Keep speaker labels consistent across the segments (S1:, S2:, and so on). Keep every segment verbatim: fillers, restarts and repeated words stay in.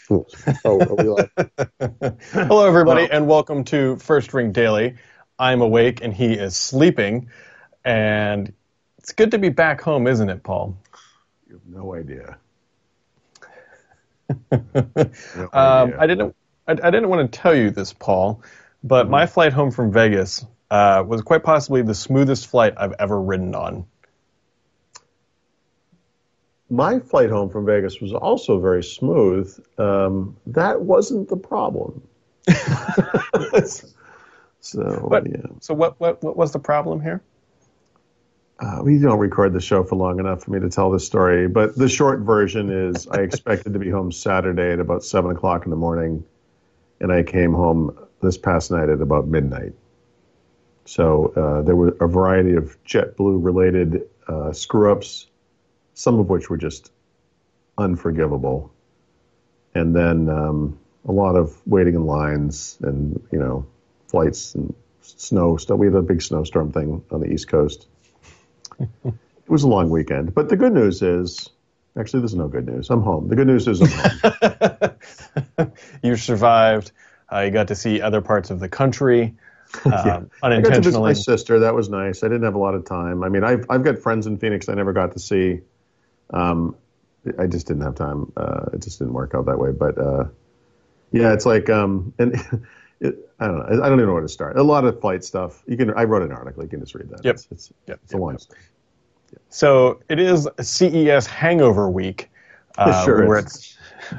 S1: Oh, are we live?
S2: Hello, everybody,
S1: Well,
S2: and welcome to First Ring Daily. I'm awake, and he is sleeping, and it's good to be back home, isn't it, Paul?
S1: you have no idea. No
S2: um,
S1: idea.
S2: I didn't. I, I didn't want to tell you this, Paul, but
S1: Mhm.
S2: my flight home from Vegas uh, was quite possibly the smoothest flight I've ever ridden on.
S1: My flight home from Vegas was also very smooth. Um, that wasn't the problem. So,
S2: What?
S1: yeah.
S2: So what? What? What was the problem here?
S1: Uh, we don't record the show for long enough for me to tell this story, but the short version is I expected to be home Saturday at about seven o'clock in the morning, and I came home this past night at about midnight. So uh, there were a variety of JetBlue-related uh, screw-ups, some of which were just unforgivable, and then um, a lot of waiting in lines and, you know, flights and snow stuff. We had a big snowstorm thing on the East Coast. It was a long weekend, but the good news is, actually, there's no good news. I'm home. The good news is I'm home.
S2: You survived. Uh, you got to see other parts of the country um,
S1: Yeah. I got to visit
S2: unintentionally.
S1: my sister. That was nice. I didn't have a lot of time. I mean, I've I've got friends in Phoenix I never got to see. Um, I just didn't have time. Uh, it just didn't work out that way. But uh, yeah, it's like um, and it, I don't know. I don't even know where to start. A lot of flight stuff. You can. I wrote an article. You can just read that.
S2: Yep.
S1: It's it's,
S2: Yep,
S1: it's a
S2: yep,
S1: long
S2: yep.
S1: story.
S2: So it is C E S Hangover Week. Uh,
S1: It sure
S2: we were
S1: is.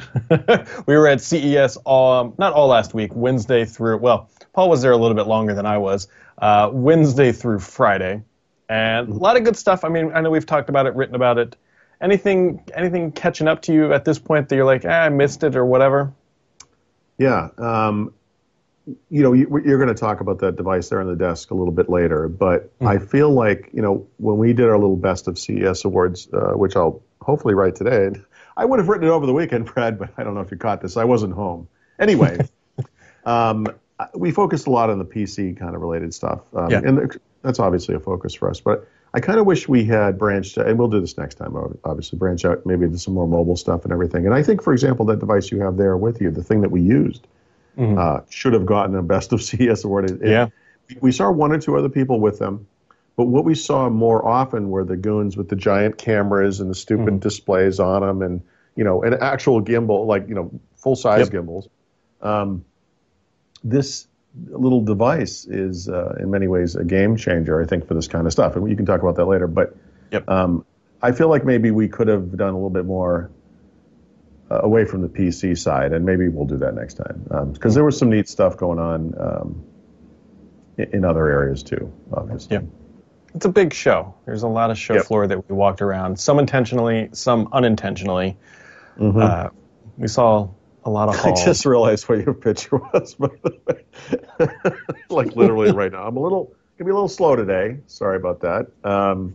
S2: at we were at C E S all not all last week, Wednesday through. Well, Paul was there a little bit longer than I was. Uh, Wednesday through Friday, and a lot of good stuff. I mean, I know we've talked about it, written about it. Anything anything catching up to you at this point that you're like, ah, I missed it or whatever?
S1: Yeah. Um, you know, you, you're going to talk about that device there on the desk a little bit later, but
S2: Mm.
S1: I feel like, you know, when we did our little best of C E S awards, uh, which I'll hopefully write today, and I would have written it over the weekend, Brad, but I don't know if you caught this. I wasn't home. Anyway, um, we focused a lot on the P C kind of related stuff, um,
S2: Yeah.
S1: and that's obviously a focus for us, but I kind of wish we had branched, and we'll do this next time, obviously, branch out maybe into some more mobile stuff and everything. And I think, for example, that device you have there with you, the thing that we used,
S2: Mhm.
S1: uh, should have gotten a Best of C E S award. It,
S2: Yeah.
S1: it, we saw one or two other people with them, but what we saw more often were the goons with the giant cameras and the stupid
S2: Mhm.
S1: displays on them, and you know, an actual gimbal, like you know, full size
S2: Yep.
S1: gimbals. Um, this little device is, uh, in many ways, a game changer, I think, for this kind of stuff. And you can talk about that later. But
S2: Yep.
S1: um, I feel like maybe we could have done a little bit more uh, away from the P C side, and maybe we'll do that next time because um, there was some neat stuff going on um, in, in other areas too, obviously.
S2: Yep. It's a big show. There's a lot of show
S1: Yep.
S2: floor that we walked around, some intentionally, some unintentionally.
S1: Mhm.
S2: Uh, we saw a lot of
S1: I
S2: halls.
S1: just realized what your picture was, by the way. Like literally right now. I'm a little gonna be a little slow today. Sorry about that. Um,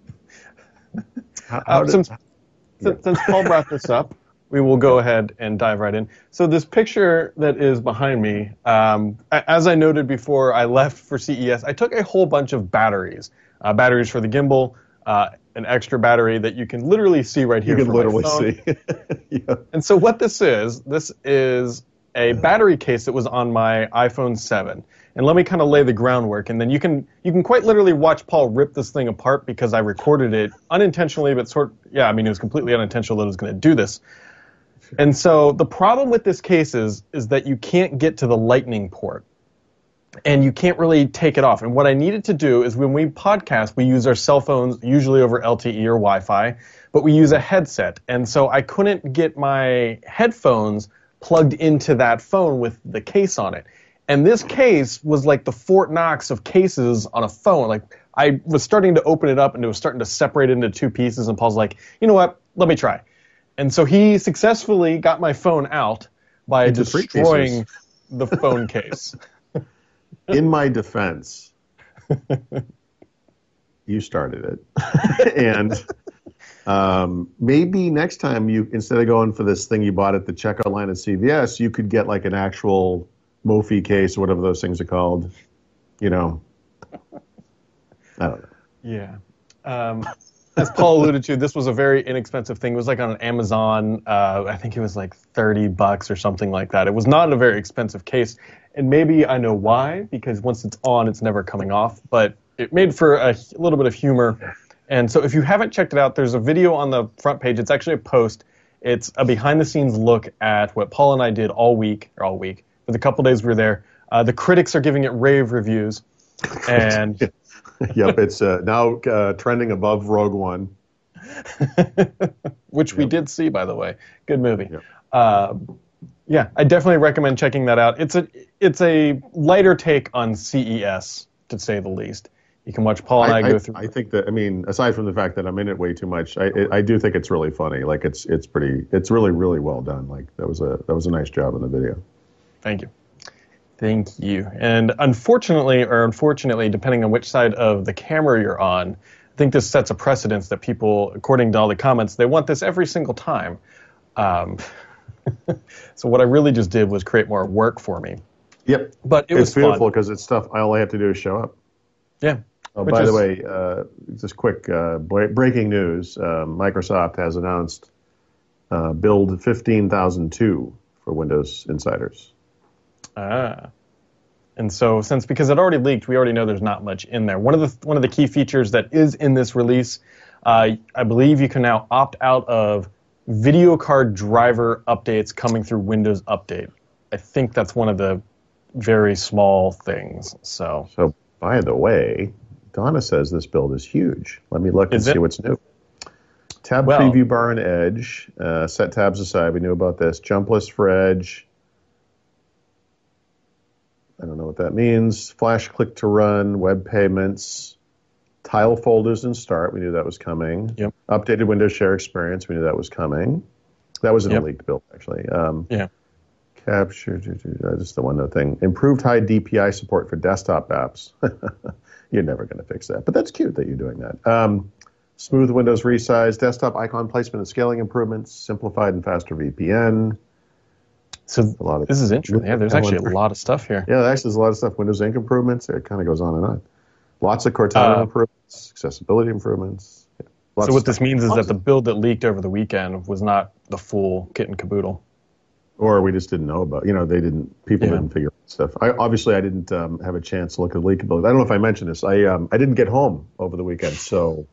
S1: how, how
S2: Uh,
S1: did,
S2: since,
S1: yeah.
S2: since, since Paul brought this up, we will go ahead and dive right in. So this picture that is behind me, um, a- as I noted before I left for C E S, I took a whole bunch of batteries. Uh, batteries for the gimbal, uh, an extra battery that you can literally see right
S1: You
S2: here
S1: can
S2: for
S1: literally
S2: my phone.
S1: see. Yeah.
S2: And so what this is, this is a battery case that was on my iPhone seven. And let me kind of lay the groundwork, and then you can you can quite literally watch Paul rip this thing apart because I recorded it unintentionally, but sort yeah, I mean it was completely unintentional that I was going to do this. And so the problem with this case is is that you can't get to the lightning port. And you can't really take it off. And what I needed to do is when we podcast, we use our cell phones usually over L T E or Wi-Fi, but we use a headset. And so I couldn't get my headphones plugged into that phone with the case on it. And this case was like the Fort Knox of cases on a phone. Like I was starting to open it up and it was starting to separate into two pieces. And Paul's like, you know what? Let me try. And so he successfully got my phone out by
S1: Into three
S2: destroying the phone case.
S1: In my defense, you started it, and um, maybe next time you, instead of going for this thing you bought at the checkout line at C V S, you could get like an actual Mophie case or whatever those things are called. You know, I don't know.
S2: Yeah. Um, as Paul alluded to, this was a very inexpensive thing. It was like on Amazon. Uh, I think it was like thirty bucks or something like that. It was not a very expensive case. And maybe I know why, because once it's on, it's never coming off. But it made for a, a little bit of humor. And so if you haven't checked it out, there's a video on the front page. It's actually a post. It's a behind-the-scenes look at what Paul and I did all week, or all week, for the couple days we were there. Uh, the critics are giving it rave reviews. And
S1: yep, it's uh, now uh, trending above Rogue One.
S2: Which
S1: yep.
S2: we did see, by the way. Good movie.
S1: Yep.
S2: Uh, yeah, I definitely recommend checking that out. It's a it's a lighter take on C E S, to say the least. You can watch Paul and I, I go through.
S1: I think that, I mean, aside from the fact that I'm in it way too much, I I do think it's really funny. Like it's it's pretty, it's really really well done. Like that was a that was a nice job in the video.
S2: Thank you, thank you. And unfortunately, or unfortunately, depending on which side of the camera you're on, I think this sets a precedence that people, according to all the comments, they want this every single time. Um, so what I really just did was create more work for me.
S1: Yep,
S2: but it
S1: it's
S2: was
S1: beautiful
S2: because
S1: it's stuff. All I have to do is show up.
S2: Yeah.
S1: Oh, by is, the way, uh, just quick uh, breaking news: uh, Microsoft has announced uh, build fifteen thousand two for Windows Insiders.
S2: Ah, and so since because it already leaked, we already know there's not much in there. One of the one of the key features that is in this release, uh, I believe you can now opt out of video card driver updates coming through Windows Update. I think that's one of the very small things. So.
S1: So. By the way, Donna says this build is huge. Let me look and see what's new. Tab
S2: well,
S1: preview bar in Edge. Uh, set tabs aside. We knew about this. Jump list for Edge. I don't know what that means. Flash click to run. Web payments. Tile folders and start. We knew that was coming.
S2: Yep.
S1: Updated Windows Share experience. We knew that was coming. That was an
S2: yep.
S1: leaked build, actually. Um,
S2: yeah.
S1: Capture, just the one note thing. Improved high D P I support for desktop apps. You're never going to fix that, but that's cute that you're doing that. Um, smooth Windows resize, desktop icon placement and scaling improvements, simplified and faster V P N.
S2: So a lot of this is interesting. Yeah, there's actually a lot of stuff here.
S1: Yeah, actually there's a lot of stuff. Windows Ink improvements. It kind of goes on and on. Lots of Cortana uh, improvements, accessibility improvements. Yeah,
S2: so what this means is that the build that leaked over the weekend was not the full kit and caboodle.
S1: Or we just didn't know about, you know, they didn't, people yeah. didn't figure out stuff. I, obviously, I didn't um, have a chance to look at the leakability. I don't know if I mentioned this. I um, I didn't get home over the weekend, so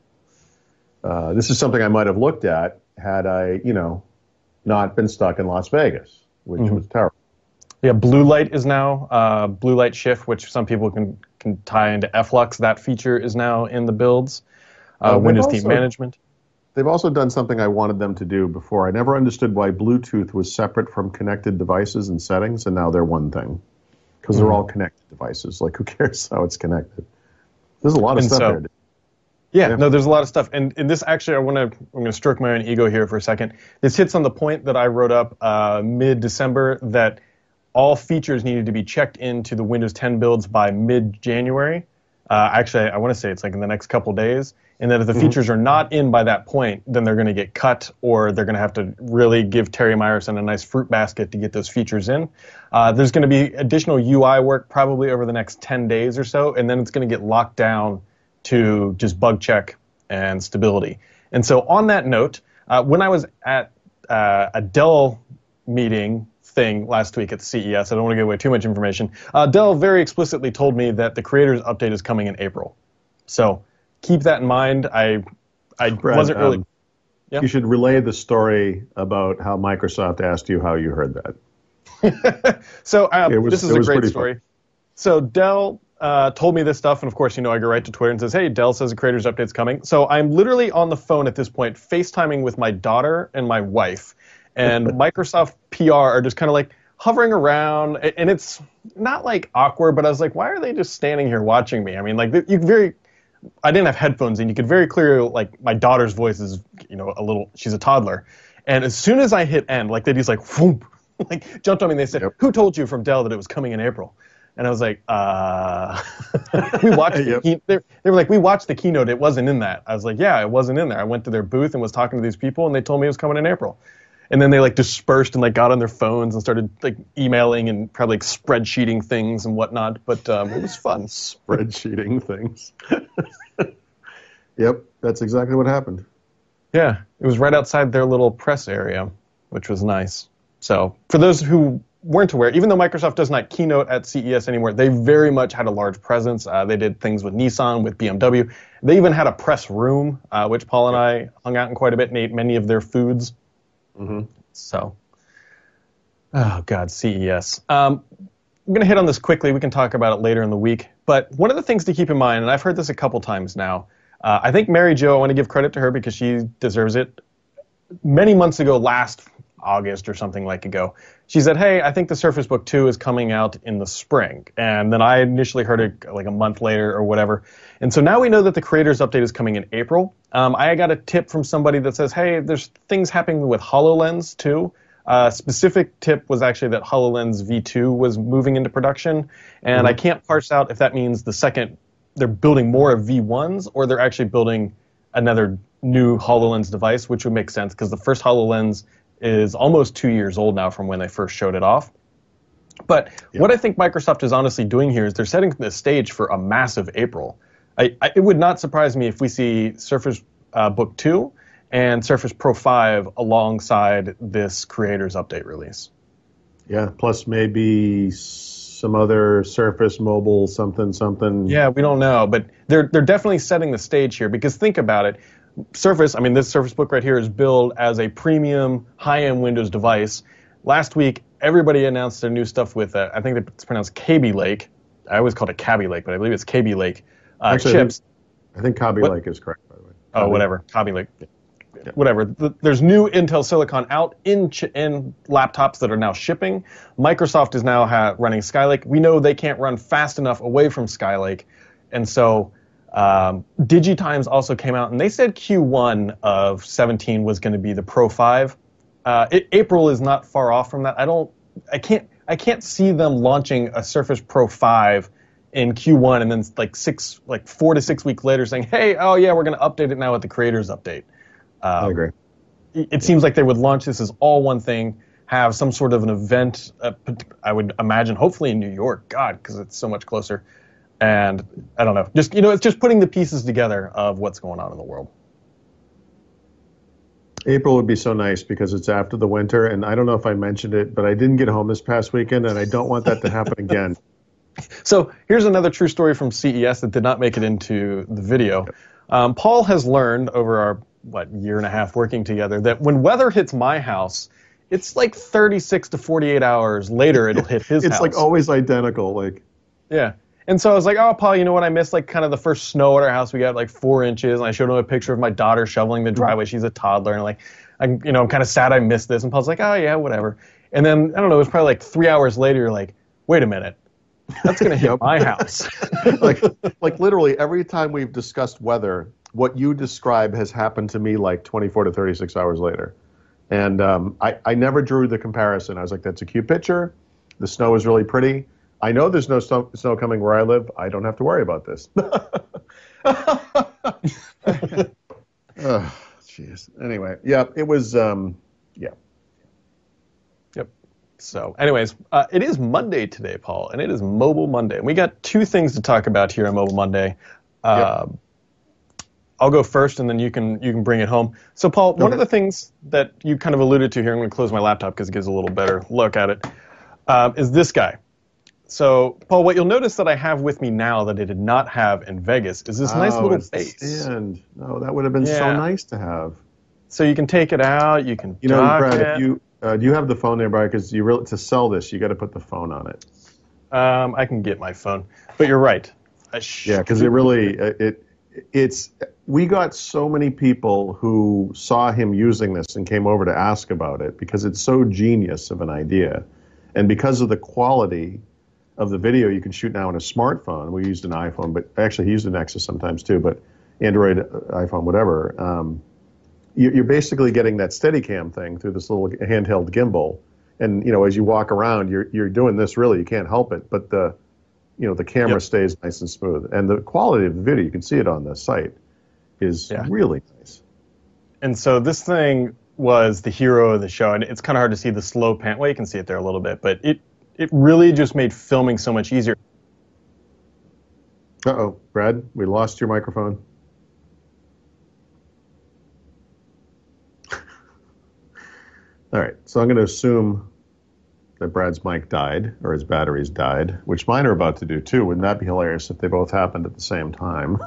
S1: uh, this is something I might have looked at had I, you know, not been stuck in Las Vegas, which mm-hmm. was terrible.
S2: Yeah, Blue Light is now, uh, Blue Light Shift, which some people can, can tie into F L U X. That feature is now in the builds. Uh, uh, Windows Theme Management.
S1: They've also done something I wanted them to do before. I never understood why Bluetooth was separate from connected devices and settings, and now they're one thing. Because mm-hmm. they're all connected devices. Like, who cares how it's connected? There's a lot of
S2: and
S1: stuff
S2: so,
S1: there.
S2: Yeah, yeah, no, there's a lot of stuff. And, and this actually, I want to, I'm going to stroke my own ego here for a second. This hits on the point that I wrote up uh, mid-December that all features needed to be checked into the Windows ten builds by mid-January. Uh, actually, I want to say it's like in the next couple days. And that if the mm-hmm. features are not in by that point, then they're going to get cut, or they're going to have to really give Terry Myerson a nice fruit basket to get those features in. Uh, there's going to be additional U I work probably over the next ten days or so, and then it's going to get locked down to just bug check and stability. And so on that note, uh, when I was at uh, a Dell meeting thing last week at C E S, I don't want to give away too much information, uh, Dell very explicitly told me that the Creators Update is coming in April. So keep that in mind. I I
S1: Brad,
S2: wasn't really...
S1: Um,
S2: yeah.
S1: You should relay the story about how Microsoft asked you how you heard
S2: that. so um,
S1: was,
S2: this is a great story. Fun. So Dell uh, told me this stuff, and of course, you know, I go right to Twitter and says, hey, Dell says the Creators Update's coming. So I'm literally on the phone at this point, FaceTiming with my daughter and my wife, and Microsoft P R are just kind of like hovering around, and it's not like awkward, but I was like, why are they just standing here watching me? I mean, like, you very... I didn't have headphones, and you could very clearly, like, my daughter's voice is, you know, a little, she's a toddler. And as soon as I hit end, like, they just, like, whoop, like, jumped on me, and they said, yep. Who told you from Dell that it was coming in April? And I was like, uh, we watched yep. the key- they, they were like, we watched the keynote, it wasn't in that. I was like, yeah, it wasn't in there. I went to their booth and was talking to these people, and they told me it was coming in April. And then they, like, dispersed and, like, got on their phones and started, like, emailing and probably, like, spreadsheeting things and whatnot. But um, it was fun.
S1: Spreadsheeting things. Yep, that's exactly what happened.
S2: Yeah, it was right outside their little press area, which was nice. So for those who weren't aware, even though Microsoft does not keynote at C E S anymore, they very much had a large presence. Uh, they did things with Nissan, with B M W. They even had a press room, uh, which Paul and I hung out in quite a bit and ate many of their foods.
S1: Mm-hmm.
S2: So, oh God, C E S. Um, I'm going to hit on this quickly. We can talk about it later in the week. But one of the things to keep in mind, and I've heard this a couple times now, uh, I think Mary Jo, I want to give credit to her because she deserves it. Many months ago, last August or something like ago, she said, hey, I think the Surface Book two is coming out in the spring. And then I initially heard it like a month later or whatever. And so now we know that the Creators Update is coming in April. Um, I got a tip from somebody that says, hey, there's things happening with HoloLens too. Uh, specific tip was actually that HoloLens V two was moving into production. And mm-hmm. I can't parse out if that means the second they're building more of V ones or they're actually building another new HoloLens device, which would make sense because the first HoloLens is almost two years old now from when they first showed it off. But yeah. What I think Microsoft is honestly doing here is they're setting the stage for a massive April. I, I, it would not surprise me if we see Surface uh, Book two and Surface Pro five alongside this Creators Update release.
S1: Yeah, plus maybe some other Surface Mobile something something.
S2: Yeah, we don't know, but they're they're definitely setting the stage here because think about it. Surface, I mean, this Surface Book right here is billed as a premium high-end Windows device. Last week, everybody announced their new stuff with, uh, I think it's pronounced Kaby Lake. I always called it Kaby Lake, but I believe it's Kaby Lake uh,
S1: Actually,
S2: chips.
S1: I think, I think Kaby what? Lake is correct, by the way.
S2: Kaby. Oh, whatever. Kaby Lake. Yeah. Yeah. Whatever. The, there's new Intel Silicon out in ch- in laptops that are now shipping. Microsoft is now ha- running Skylake. We know they can't run fast enough away from Skylake, and so um, DigiTimes also came out and they said Q one of seventeen was going to be the Pro five. Uh, it, April is not far off from that. I don't. I can't. I can't see them launching a Surface Pro five in Q one and then like six, like four to six weeks later saying, "Hey, oh yeah, we're going to update it now with the Creators Update." Um,
S1: I agree.
S2: It, it seems like they would launch this as all one thing, have some sort of an event, uh, I would imagine, hopefully in New York, God, because it's so much closer. And I don't know, just, you know, it's just putting the pieces together of what's going on in the world.
S1: April would be so nice because it's after the winter, and I don't know if I mentioned it, but I didn't get home this past weekend, and I don't want that to happen again.
S2: So here's another true story from C E S that did not make it into the video. Um, Paul has learned over our what year and a half working together that when weather hits my house, it's like thirty-six to forty-eight hours later it'll hit his
S1: it's
S2: house.
S1: It's like always identical. Like
S2: yeah. And so I was like, oh, Paul, you know what? I missed like kind of the first snow at our house. We got like four inches, and I showed him a picture of my daughter shoveling the driveway. She's a toddler, and like, I'm, you know, I'm kind of sad I missed this. And Paul's like, oh yeah, whatever. And then I don't know, it was probably like three hours later. You're like, wait a minute, that's gonna hit my house.
S1: like, like literally every time we've discussed weather, what you describe has happened to me like twenty-four to thirty-six hours later. And um, I, I never drew the comparison. I was like, that's a cute picture. The snow is really pretty. I know there's no snow, snow coming where I live. I don't have to worry about this. Oh, jeez. Anyway, yeah, it was, um, yeah.
S2: Yep. So, anyways, uh, it is Monday today, Paul, and it is Mobile Monday. And we got two things to talk about here on Mobile Monday. Uh, yep. I'll go first, and then you can you can bring it home. So, Paul, okay. One of the things that you kind of alluded to here, I'm going to close my laptop because it gives a little better look at it, uh, is this guy. So, Paul, what you'll notice that I have with me now that I did not have in Vegas is this
S1: oh,
S2: nice little
S1: it's
S2: base.
S1: The stand. No, that would have been
S2: yeah.
S1: so nice to have.
S2: So you can take it out, you can
S1: You know,
S2: dock
S1: Brad,
S2: it.
S1: if you, uh, do you have the phone there, Brad? Because you really, to sell this, you got to put the phone on it.
S2: Um, I can get my phone. But you're right. I sh-
S1: Yeah, because it really, it it's, we got so many people who saw him using this and came over to ask about it because it's so genius of an idea. And because of the quality of the video you can shoot now on a smartphone. We used an iPhone, but actually he used a Nexus sometimes too, but Android, iPhone, whatever. Um, you, you're basically getting that Steadicam thing through this little handheld gimbal. And, you know, as you walk around, you're you're doing this really, you can't help it. But the, you know, the camera yep. stays nice and smooth. And the quality of the video, you can see it on the site, is yeah. really nice.
S2: And so this thing was the hero of the show. And it's kind of hard to see the slow pan. Well, you can see it there a little bit, but it, It really just made filming so much easier.
S1: Uh-oh, Brad, we lost your microphone. So I'm going to assume that Brad's mic died or his batteries died, which mine are about to do too. Wouldn't that be hilarious if they both happened at the same time?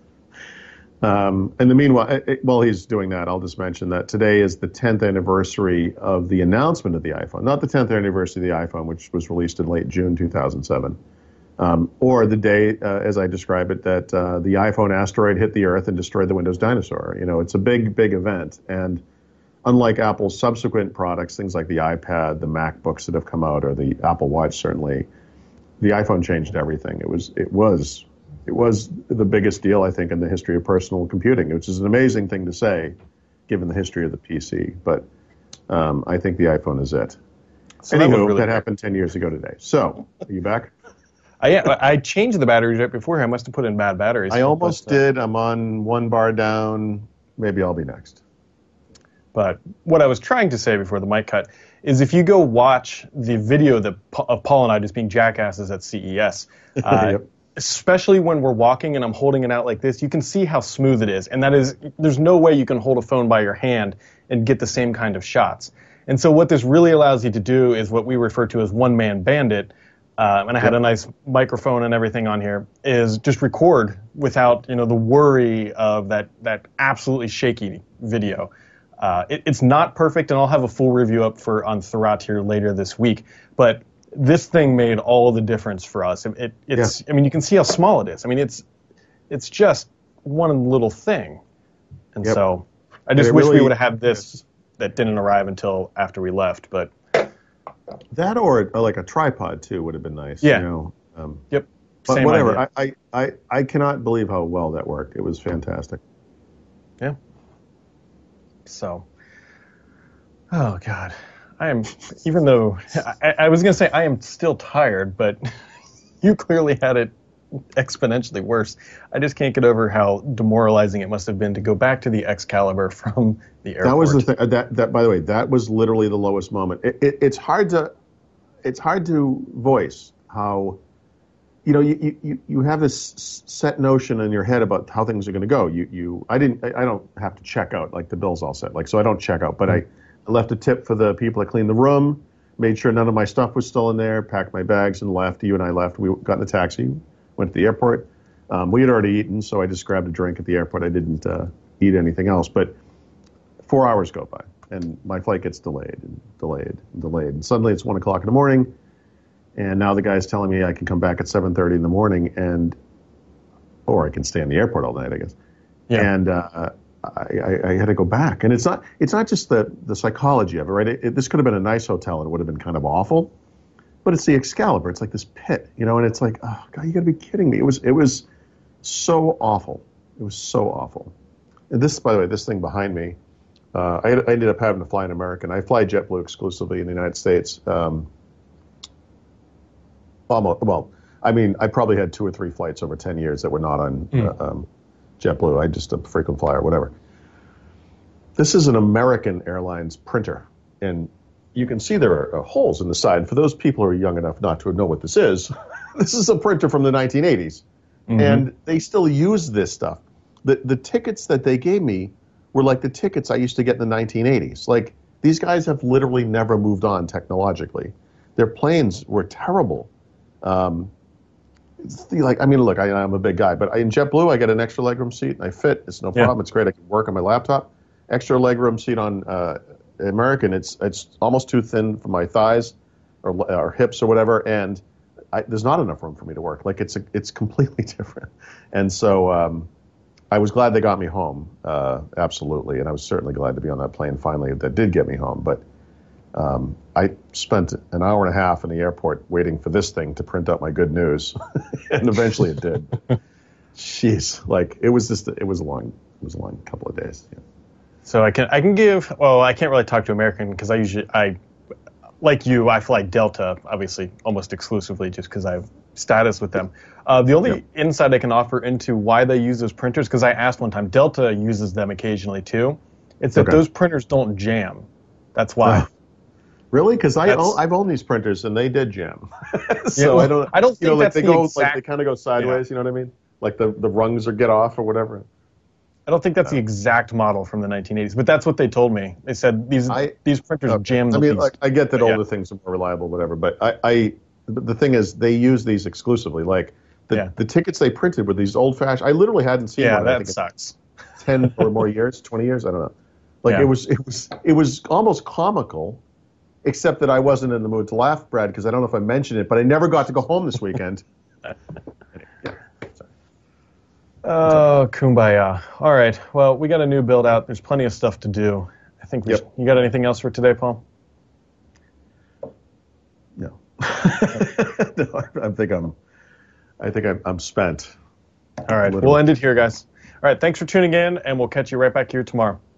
S1: um, in the meanwhile, it, while he's doing that, I'll just mention that today is the tenth anniversary of the announcement of the iPhone. Not the tenth anniversary of the iPhone, which was released in late June two thousand seven. Um, or the day, uh, as I describe it, that uh, the iPhone asteroid hit the Earth and destroyed the Windows dinosaur. You know, it's a big, big event. And unlike Apple's subsequent products, things like the iPad, the MacBooks that have come out, or the Apple Watch, certainly, the iPhone changed everything. It was, it was, it was the biggest deal, I think, in the history of personal computing, which is an amazing thing to say, given the history of the P C. But um, I think the iPhone is it. So Anywho, that, really that happened ten years ago today. So, are you back?
S2: I, I changed the batteries right before. I must have put in bad batteries.
S1: I almost but, uh, did. I'm on one bar down. Maybe I'll be next.
S2: But what I was trying to say before the mic cut is if you go watch the video that, of Paul and I just being jackasses at C E S, uh, yep. especially when we're walking and I'm holding it out like this, you can see how smooth it is. And that is, there's no way you can hold a phone by your hand and get the same kind of shots. And so what this really allows you to do is what we refer to as one-man bandit. Uh, and I had a nice microphone and everything on here, is just record without, you know, the worry of that, that absolutely shaky video. Uh, it, it's not perfect, and I'll have a full review up for on Thurrott here later this week. But this thing made all the difference for us. It, it, it's, yeah. I mean, you can see how small it is. I mean, it's it's just one little thing. And yep. so I just wish really, we would have had this that didn't arrive until after we left. But
S1: that or, or like a tripod too would have been nice.
S2: Yeah.
S1: You know? um,
S2: yep.
S1: But
S2: Same
S1: whatever.
S2: idea.
S1: I, I, I cannot believe how well that worked. It was fantastic.
S2: Yeah. So, oh God, I am, even though, I, I was going to say I am still tired, but you clearly had it exponentially worse. I just can't get over how demoralizing it must have been to go back to the Excalibur from the airport.
S1: That was the thing, that, that, by the way, that was literally the lowest moment. It, it, it's hard to, it's hard to voice how, you know, you, you, you have this set notion in your head about how things are going to go. You, you, I didn't, I don't have to check out, like the bill's all set, like, so I don't check out, but I, I left a tip for the people that cleaned the room, made sure none of my stuff was still in there, packed my bags and left. You and I left. We got in the taxi, went to the airport. Um, we had already eaten, so I just grabbed a drink at the airport. I didn't uh, eat anything else, but four hours go by and my flight gets delayed and delayed and delayed. And suddenly it's one o'clock in the morning. And now the guy's telling me I can come back at seven thirty in the morning, and or I can stay in the airport all night, I guess. Yeah. And uh, I, I, I had to go back. And it's not it's not just the, the psychology of it, right? It, it, this could have been a nice hotel and it would have been kind of awful. But it's the Excalibur. It's like this pit, you know, and it's like, oh, God, you got to be kidding me. It was it was so awful. It was so awful. And this, by the way, this thing behind me, uh, I, I ended up having to fly an American. I fly JetBlue exclusively in the United States. Um Almost, well, I mean, I probably had two or three flights over ten years that were not on mm. uh, um, JetBlue. I just a frequent flyer, whatever. This is an American Airlines printer, and you can see there are uh, holes in the side. For those people who are young enough not to know what this is, this is a printer from the nineteen eighties, mm-hmm. and they still use this stuff. The the tickets that they gave me were like the tickets I used to get in the nineteen eighties. Like, these guys have literally never moved on technologically. Their planes were terrible. Um, like, I mean, look, I, I'm a big guy, but in JetBlue, I get an extra legroom seat, and I fit. It's no problem. Yeah. It's great. I can work on my laptop. Extra legroom seat on uh, American, it's it's almost too thin for my thighs or, or hips or whatever, and I, there's not enough room for me to work. Like, it's a, it's completely different. And so um, I was glad they got me home, uh, absolutely, and I was certainly glad to be on that plane finally that did get me home, but Um, I spent an hour and a half in the airport waiting for this thing to print out my good news, and eventually it did. Jeez, like it was just it was a long it was a long couple of days. Yeah.
S2: So I can I can give well I can't really talk to American because I usually I like you I fly Delta obviously almost exclusively just because I have status with them. Uh, the only yep. insight I can offer into why they use those printers, because I asked one time, Delta uses them occasionally too. It's that okay. those printers don't jam. That's why. Uh.
S1: Really? Because I own, I've owned these printers and they did jam. so
S2: yeah, well,
S1: I don't.
S2: I don't think
S1: you know,
S2: that's
S1: like they
S2: the
S1: go
S2: exact,
S1: like they kind of go sideways. Yeah. You know what I mean? Like the, the rungs or get off or whatever.
S2: I don't think that's the exact model from the nineteen eighties, but that's what they told me. They said these
S1: I,
S2: these printers
S1: okay.
S2: jam the
S1: I mean,
S2: piece.
S1: like, I get that
S2: But
S1: older
S2: yeah.
S1: things are more reliable, whatever. But I, I, the thing is, they use these exclusively. Like the
S2: Yeah.
S1: the tickets they printed were these old fashioned. I literally hadn't seen
S2: Yeah,
S1: one. I
S2: that
S1: think in
S2: sucks.
S1: ten or more years, twenty years. I don't know. Like
S2: Yeah.
S1: it was, it was, it was almost comical, except that I wasn't in the mood to laugh, Brad, because I don't know if I mentioned it, but I never got to go home this weekend.
S2: Oh, kumbaya. All right. Well, we got a new build out. There's plenty of stuff to do. I think we
S1: Yep.
S2: should, you got anything else for today, Paul?
S1: No, no, I, I think I'm, I think I'm, I'm spent.
S2: All right.
S1: Literally.
S2: We'll end it here, guys. All right. Thanks for tuning in, and we'll catch you right back here tomorrow.